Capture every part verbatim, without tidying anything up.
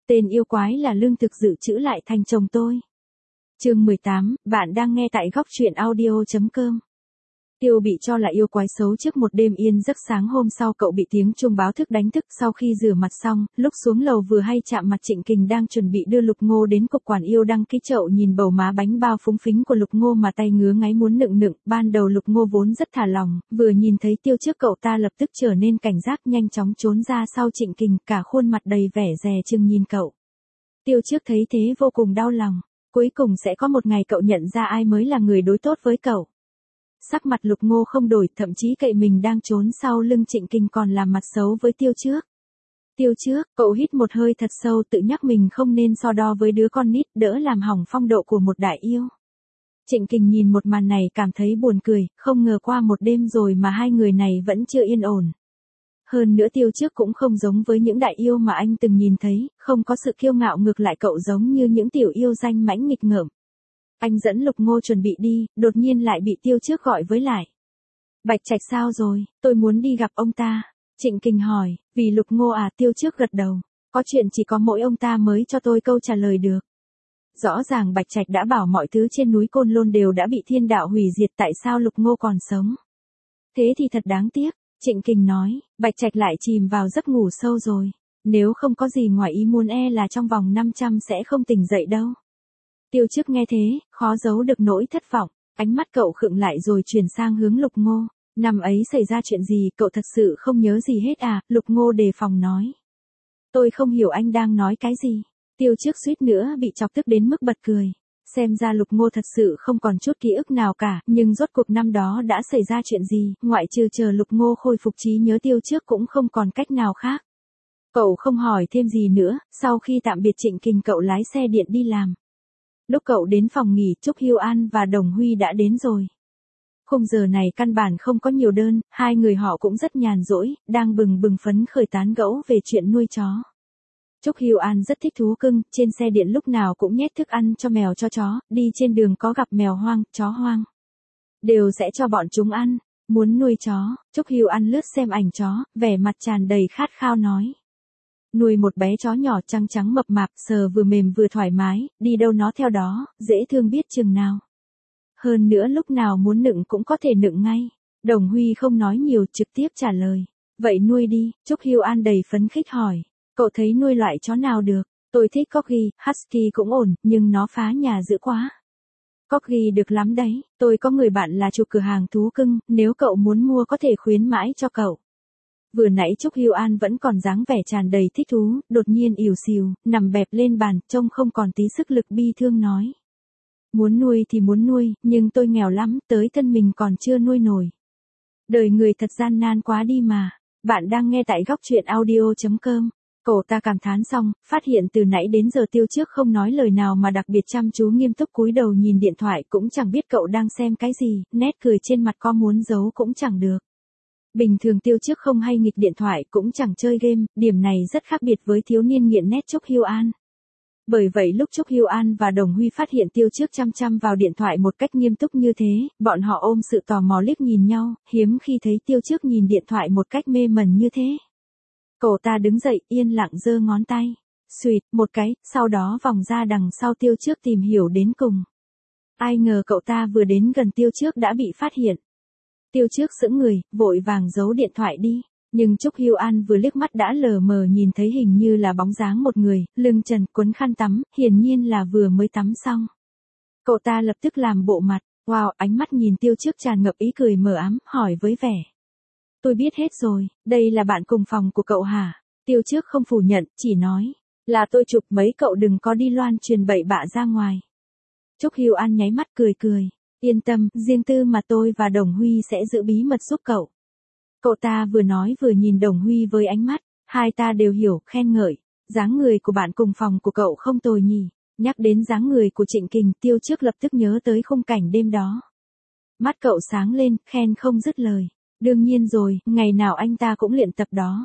Tên yêu quái là lương thực dự trữ lại thành chồng tôi. Chương mười tám, bạn đang nghe tại góc truyện audio chấm com. Tiêu bị cho là yêu quái xấu trước một đêm yên giấc, sáng hôm sau cậu bị tiếng chuông báo thức đánh thức. Sau khi rửa mặt xong, lúc xuống lầu vừa hay chạm mặt Trịnh Kình đang chuẩn bị đưa Lục Ngô đến cục quản yêu đăng ký chậu, nhìn bầu má bánh bao phúng phính của Lục Ngô mà tay ngứa ngáy muốn nựng nựng. Ban đầu Lục Ngô vốn rất thả lòng, vừa nhìn thấy Tiêu trước cậu ta lập tức trở nên cảnh giác, nhanh chóng trốn ra sau Trịnh Kình, cả khuôn mặt đầy vẻ dè chừng nhìn cậu. Tiêu trước thấy thế vô cùng đau lòng, cuối cùng sẽ có một ngày cậu nhận ra ai mới là người đối tốt với cậu. Sắc mặt Lục Ngô không đổi, thậm chí cậy mình đang trốn sau lưng Trịnh Kình còn làm mặt xấu với Tiêu trước. Tiêu trước, cậu hít một hơi thật sâu, tự nhắc mình không nên so đo với đứa con nít, đỡ làm hỏng phong độ của một đại yêu. Trịnh Kình nhìn một màn này cảm thấy buồn cười, không ngờ qua một đêm rồi mà hai người này vẫn chưa yên ổn. Hơn nữa Tiêu trước cũng không giống với những đại yêu mà anh từng nhìn thấy, không có sự kiêu ngạo, ngược lại cậu giống như những tiểu yêu danh mãnh nghịch ngợm. Anh dẫn Lục Ngô chuẩn bị đi, đột nhiên lại bị Tiêu trước gọi với lại. Bạch Trạch sao rồi, tôi muốn đi gặp ông ta. Trịnh Kình hỏi, vì Lục Ngô à? Tiêu trước gật đầu, có chuyện chỉ có mỗi ông ta mới cho tôi câu trả lời được. Rõ ràng Bạch Trạch đã bảo mọi thứ trên núi Côn Lôn đều đã bị thiên đạo hủy diệt, tại sao Lục Ngô còn sống? Thế thì thật đáng tiếc, Trịnh Kình nói, Bạch Trạch lại chìm vào giấc ngủ sâu rồi. Nếu không có gì ngoài ý muốn e là trong vòng năm trăm sẽ không tỉnh dậy đâu. Tiêu trước nghe thế, khó giấu được nỗi thất vọng, ánh mắt cậu khựng lại rồi chuyển sang hướng Lục Ngô. Năm ấy xảy ra chuyện gì, cậu thật sự không nhớ gì hết à? Lục Ngô đề phòng nói. Tôi không hiểu anh đang nói cái gì. Tiêu trước suýt nữa bị chọc tức đến mức bật cười. Xem ra Lục Ngô thật sự không còn chút ký ức nào cả, nhưng rốt cuộc năm đó đã xảy ra chuyện gì, ngoại trừ chờ Lục Ngô khôi phục trí nhớ Tiêu trước cũng không còn cách nào khác. Cậu không hỏi thêm gì nữa, sau khi tạm biệt Trịnh Kình cậu lái xe điện đi làm. Lúc cậu đến phòng nghỉ, Trúc Hưu An và Đồng Huy đã đến rồi. Khung giờ này căn bản không có nhiều đơn, hai người họ cũng rất nhàn rỗi, đang bừng bừng phấn khởi tán gẫu về chuyện nuôi chó. Trúc Hưu An rất thích thú cưng, trên xe điện lúc nào cũng nhét thức ăn cho mèo cho chó, đi trên đường có gặp mèo hoang, chó hoang, đều sẽ cho bọn chúng ăn. Muốn nuôi chó, Trúc Hưu An lướt xem ảnh chó, vẻ mặt tràn đầy khát khao nói. Nuôi một bé chó nhỏ trắng trắng mập mạp, sờ vừa mềm vừa thoải mái, đi đâu nó theo đó, dễ thương biết chừng nào. Hơn nữa lúc nào muốn nựng cũng có thể nựng ngay. Đồng Huy không nói nhiều, trực tiếp trả lời. Vậy nuôi đi, Trúc Hưu An đầy phấn khích hỏi. Cậu thấy nuôi loại chó nào được? Tôi thích Corgi, Husky cũng ổn, nhưng nó phá nhà dữ quá. Corgi được lắm đấy, tôi có người bạn là chủ cửa hàng thú cưng, nếu cậu muốn mua có thể khuyến mãi cho cậu. Vừa nãy Trúc Hưu An vẫn còn dáng vẻ tràn đầy thích thú, đột nhiên ỉu xìu, nằm bẹp lên bàn, trông không còn tí sức lực, bi thương nói. Muốn nuôi thì muốn nuôi, nhưng tôi nghèo lắm, tới thân mình còn chưa nuôi nổi. Đời người thật gian nan quá đi mà. Bạn đang nghe tại góc truyện audio chấm com. Cậu ta cảm thán xong, phát hiện từ nãy đến giờ Tiêu trước không nói lời nào mà đặc biệt chăm chú nghiêm túc cúi đầu nhìn điện thoại, cũng chẳng biết cậu đang xem cái gì, nét cười trên mặt có muốn giấu cũng chẳng được. Bình thường Tiêu trước không hay nghịch điện thoại, cũng chẳng chơi game, điểm này rất khác biệt với thiếu niên nghiện nét Trúc Hưu An. Bởi vậy lúc Trúc Hưu An và Đồng Huy phát hiện Tiêu trước chăm chăm vào điện thoại một cách nghiêm túc như thế, bọn họ ôm sự tò mò liếc nhìn nhau, hiếm khi thấy Tiêu trước nhìn điện thoại một cách mê mẩn như thế. Cậu ta đứng dậy, yên lặng giơ ngón tay, xuỵt một cái, sau đó vòng ra đằng sau Tiêu trước tìm hiểu đến cùng. Ai ngờ cậu ta vừa đến gần Tiêu trước đã bị phát hiện. Tiêu trước sững người, vội vàng giấu điện thoại đi. Nhưng Trúc Hưu An vừa liếc mắt đã lờ mờ nhìn thấy hình như là bóng dáng một người, lưng trần, quấn khăn tắm, hiển nhiên là vừa mới tắm xong. Cậu ta lập tức làm bộ mặt, wow, ánh mắt nhìn Tiêu trước tràn ngập ý cười mờ ám, hỏi với vẻ. Tôi biết hết rồi, đây là bạn cùng phòng của cậu hả? Tiêu trước không phủ nhận, chỉ nói, là tôi chụp, mấy cậu đừng có đi loan truyền bậy bạ ra ngoài. Trúc Hưu An nháy mắt cười cười, yên tâm, riêng tư mà tôi và Đồng Huy sẽ giữ bí mật giúp cậu. Cậu ta vừa nói vừa nhìn Đồng Huy với ánh mắt, hai ta đều hiểu, khen ngợi, dáng người của bạn cùng phòng của cậu không tồi nhỉ. Nhắc đến dáng người của Trịnh Kình, Tiêu trước lập tức nhớ tới khung cảnh đêm đó. Mắt cậu sáng lên, khen không dứt lời. Đương nhiên rồi, ngày nào anh ta cũng luyện tập đó.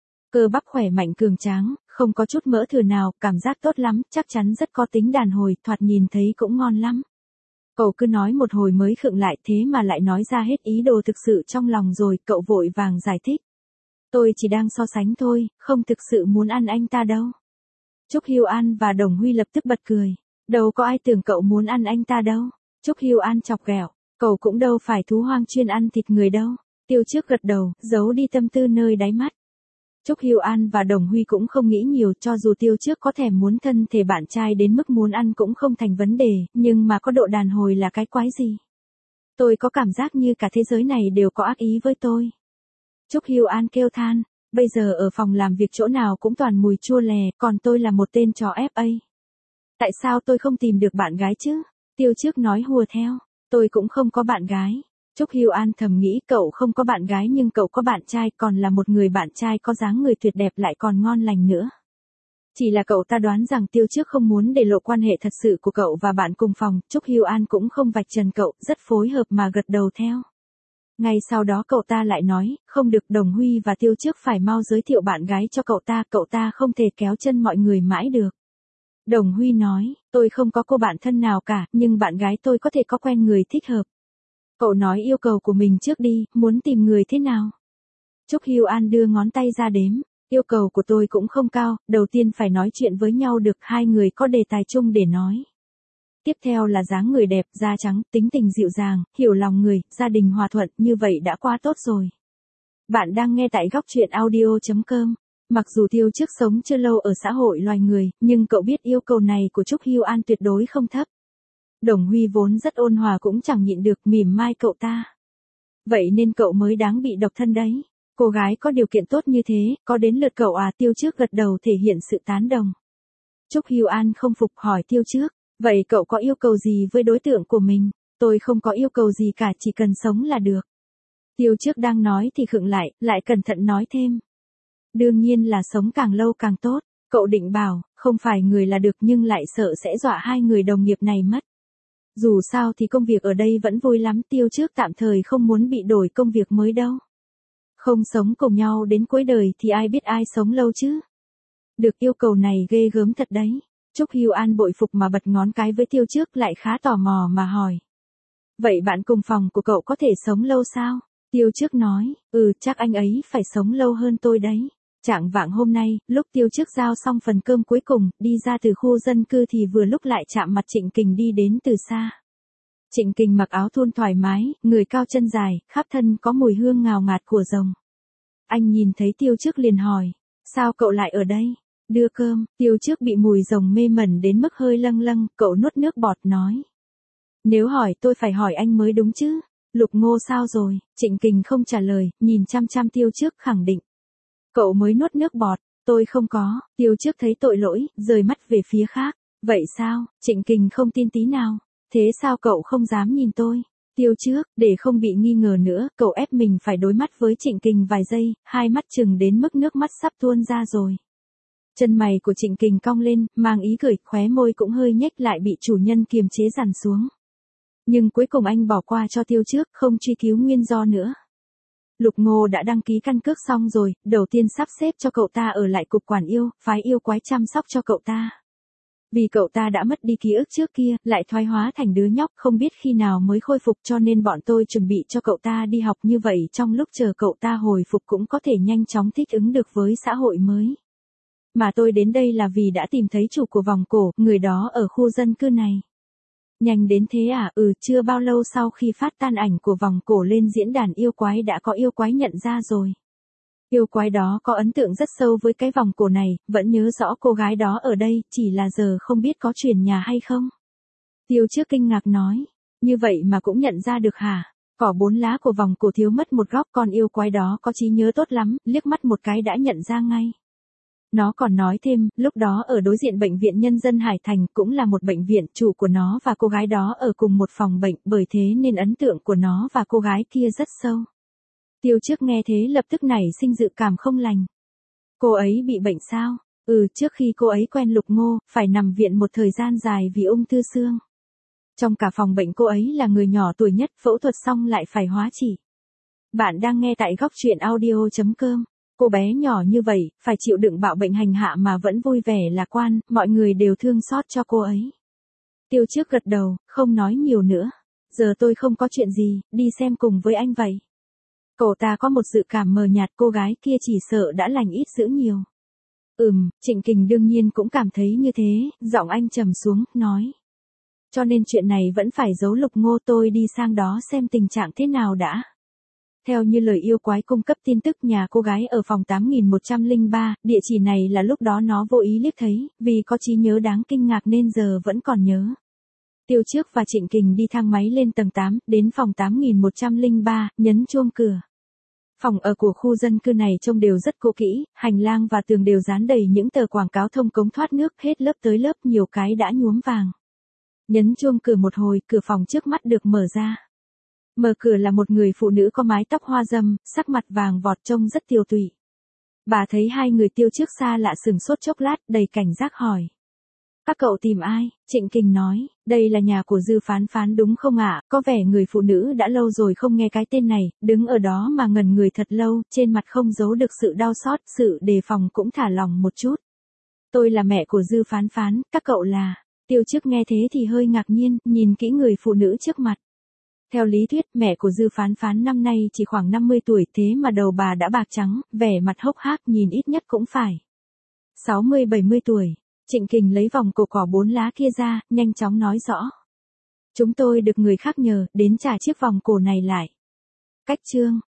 Cơ bắp khỏe mạnh cường tráng, không có chút mỡ thừa nào, cảm giác tốt lắm, chắc chắn rất có tính đàn hồi, thoạt nhìn thấy cũng ngon lắm. Cậu cứ nói một hồi mới khựng lại, thế mà lại nói ra hết ý đồ thực sự trong lòng rồi, cậu vội vàng giải thích. Tôi chỉ đang so sánh thôi, không thực sự muốn ăn anh ta đâu. Trúc Hưu An và Đồng Huy lập tức bật cười. Đâu có ai tưởng cậu muốn ăn anh ta đâu. Trúc Hưu An chọc ghẹo. Cậu cũng đâu phải thú hoang chuyên ăn thịt người đâu. Tiêu Trước gật đầu, giấu đi tâm tư nơi đáy mắt. Trúc Hưu An và Đồng Huy cũng không nghĩ nhiều, cho dù Tiêu Trước có thèm muốn thân thể bạn trai đến mức muốn ăn cũng không thành vấn đề, nhưng mà có độ đàn hồi là cái quái gì? Tôi có cảm giác như cả thế giới này đều có ác ý với tôi. Trúc Hưu An kêu than, bây giờ ở phòng làm việc chỗ nào cũng toàn mùi chua lè, còn tôi là một tên chó ép a. Tại sao tôi không tìm được bạn gái chứ? Tiêu Trước nói hùa theo, tôi cũng không có bạn gái. Trúc Hưu An thầm nghĩ cậu không có bạn gái nhưng cậu có bạn trai, còn là một người bạn trai có dáng người tuyệt đẹp lại còn ngon lành nữa. Chỉ là cậu ta đoán rằng Tiêu Trước không muốn để lộ quan hệ thật sự của cậu và bạn cùng phòng, Trúc Hưu An cũng không vạch trần cậu, rất phối hợp mà gật đầu theo. Ngay sau đó cậu ta lại nói, không được, Đồng Huy và Tiêu Trước phải mau giới thiệu bạn gái cho cậu ta, cậu ta không thể kéo chân mọi người mãi được. Đồng Huy nói, tôi không có cô bạn thân nào cả, nhưng bạn gái tôi có thể có quen người thích hợp. Cậu nói yêu cầu của mình trước đi, muốn tìm người thế nào? Trúc Hưu An đưa ngón tay ra đếm, yêu cầu của tôi cũng không cao, đầu tiên phải nói chuyện với nhau được, hai người có đề tài chung để nói. Tiếp theo là dáng người đẹp, da trắng, tính tình dịu dàng, hiểu lòng người, gia đình hòa thuận, như vậy đã quá tốt rồi. Bạn đang nghe tại góc truyện audio chấm com. Mặc dù Tiêu Trước sống chưa lâu ở xã hội loài người, nhưng cậu biết yêu cầu này của Trúc Hưu An tuyệt đối không thấp. Đồng Huy vốn rất ôn hòa cũng chẳng nhịn được mỉm mai cậu ta. Vậy nên cậu mới đáng bị độc thân đấy. Cô gái có điều kiện tốt như thế, có đến lượt cậu à? Tiêu Trước gật đầu thể hiện sự tán đồng. Trúc Hưu An không phục hỏi Tiêu Trước, vậy cậu có yêu cầu gì với đối tượng của mình? Tôi không có yêu cầu gì cả, chỉ cần sống là được. Tiêu Trước đang nói thì khựng lại, lại cẩn thận nói thêm. Đương nhiên là sống càng lâu càng tốt. Cậu định bảo, không phải người là được nhưng lại sợ sẽ dọa hai người đồng nghiệp này mất. Dù sao thì công việc ở đây vẫn vui lắm, Tiêu Trước tạm thời không muốn bị đổi công việc mới đâu. Không sống cùng nhau đến cuối đời thì ai biết ai sống lâu chứ. Được, yêu cầu này ghê gớm thật đấy. Trúc Hưu An bội phục mà bật ngón cái với Tiêu Trước, lại khá tò mò mà hỏi. Vậy bạn cùng phòng của cậu có thể sống lâu sao? Tiêu Trước nói, ừ chắc anh ấy phải sống lâu hơn tôi đấy. Chạng vạng hôm nay, lúc Tiêu Trước giao xong phần cơm cuối cùng, đi ra từ khu dân cư thì vừa lúc lại chạm mặt Trịnh Kình đi đến từ xa. Trịnh Kình mặc áo thun thoải mái, người cao chân dài, khắp thân có mùi hương ngào ngạt của rồng. Anh nhìn thấy Tiêu Trước liền hỏi, sao cậu lại ở đây? Đưa cơm. Tiêu Trước bị mùi rồng mê mẩn đến mức hơi lâng lâng, cậu nuốt nước bọt nói. Nếu hỏi tôi phải hỏi anh mới đúng chứ. Lục Ngô sao rồi? Trịnh Kình không trả lời, nhìn chăm chăm Tiêu Trước khẳng định. Cậu mới nuốt nước bọt, tôi không có. Tiêu Trước thấy tội lỗi, rời mắt về phía khác. Vậy sao? Trịnh Kình không tin tí nào. Thế sao cậu không dám nhìn tôi? Tiêu Trước, để không bị nghi ngờ nữa, cậu ép mình phải đối mắt với Trịnh Kình vài giây, hai mắt chừng đến mức nước mắt sắp tuôn ra rồi. Chân mày của Trịnh Kình cong lên, mang ý cười, khóe môi cũng hơi nhếch lại bị chủ nhân kiềm chế dằn xuống. Nhưng cuối cùng anh bỏ qua cho Tiêu Trước, không truy cứu nguyên do nữa. Lục Ngô đã đăng ký căn cước xong rồi, đầu tiên sắp xếp cho cậu ta ở lại cục quản yêu, phái yêu quái chăm sóc cho cậu ta. Vì cậu ta đã mất đi ký ức trước kia, lại thoái hóa thành đứa nhóc không biết khi nào mới khôi phục, cho nên bọn tôi chuẩn bị cho cậu ta đi học, như vậy trong lúc chờ cậu ta hồi phục cũng có thể nhanh chóng thích ứng được với xã hội mới. Mà tôi đến đây là vì đã tìm thấy chủ của vòng cổ, người đó ở khu dân cư này. Nhanh đến thế à? Ừ, chưa bao lâu sau khi phát tan ảnh của vòng cổ lên diễn đàn yêu quái đã có yêu quái nhận ra rồi. Yêu quái đó có ấn tượng rất sâu với cái vòng cổ này, vẫn nhớ rõ cô gái đó ở đây, chỉ là giờ không biết có chuyển nhà hay không. Tiêu Trước kinh ngạc nói, như vậy mà cũng nhận ra được hả? Cỏ bốn lá của vòng cổ thiếu mất một góc, con yêu quái đó có trí nhớ tốt lắm, liếc mắt một cái đã nhận ra ngay. Nó còn nói thêm, lúc đó ở đối diện bệnh viện Nhân dân Hải Thành, cũng là một bệnh viện, chủ của nó và cô gái đó ở cùng một phòng bệnh, bởi thế nên ấn tượng của nó và cô gái kia rất sâu. Tiêu Trước nghe thế lập tức nảy sinh dự cảm không lành. Cô ấy bị bệnh sao? Ừ, trước khi cô ấy quen Lục Ngô, phải nằm viện một thời gian dài vì ung thư xương. Trong cả phòng bệnh cô ấy là người nhỏ tuổi nhất, phẫu thuật xong lại phải hóa trị. Bạn đang nghe tại góc truyện audio chấm com. Cô bé nhỏ như vậy, phải chịu đựng bạo bệnh hành hạ mà vẫn vui vẻ lạc quan, mọi người đều thương xót cho cô ấy. Tiêu Trước gật đầu, không nói nhiều nữa. Giờ tôi không có chuyện gì, đi xem cùng với anh vậy. Cậu ta có một dự cảm mờ nhạt, cô gái kia chỉ sợ đã lành ít dữ nhiều. Ừm, Trịnh Kình đương nhiên cũng cảm thấy như thế, giọng anh trầm xuống, nói. Cho nên chuyện này vẫn phải giấu Lục Ngô, tôi đi sang đó xem tình trạng thế nào đã. Theo như lời yêu quái cung cấp tin tức, nhà cô gái ở phòng tám nghìn một trăm lẻ ba, địa chỉ này là lúc đó nó vô ý liếc thấy, vì có trí nhớ đáng kinh ngạc nên giờ vẫn còn nhớ. Tiêu Trước và Trịnh Kình đi thang máy lên tầng tám, đến phòng tám nghìn một trăm lẻ ba, nhấn chuông cửa. Phòng ở của khu dân cư này trông đều rất cũ kỹ, hành lang và tường đều dán đầy những tờ quảng cáo thông cống thoát nước, hết lớp tới lớp, nhiều cái đã nhuốm vàng. Nhấn chuông cửa một hồi, cửa phòng trước mắt được mở ra. Mở cửa là một người phụ nữ có mái tóc hoa râm, sắc mặt vàng vọt, trông rất tiều tụy. Bà thấy hai người Tiêu Trước xa lạ sừng sốt chốc lát, đầy cảnh giác hỏi. Các cậu tìm ai? Trịnh Kình nói, đây là nhà của Dư Phán Phán đúng không ạ? Có vẻ người phụ nữ đã lâu rồi không nghe cái tên này, đứng ở đó mà ngẩn người thật lâu, trên mặt không giấu được sự đau xót, sự đề phòng cũng thả lỏng một chút. Tôi là mẹ của Dư Phán Phán, các cậu là... Tiêu Trước nghe thế thì hơi ngạc nhiên, nhìn kỹ người phụ nữ trước mặt. Theo lý thuyết, mẹ của Dư Phán Phán năm nay chỉ khoảng năm mươi tuổi, thế mà đầu bà đã bạc trắng, vẻ mặt hốc hác, nhìn ít nhất cũng phải sáu mươi bảy mươi tuổi. Trịnh Kình lấy vòng cổ cỏ bốn lá kia ra, nhanh chóng nói rõ. Chúng tôi được người khác nhờ, đến trả chiếc vòng cổ này lại. Cách chương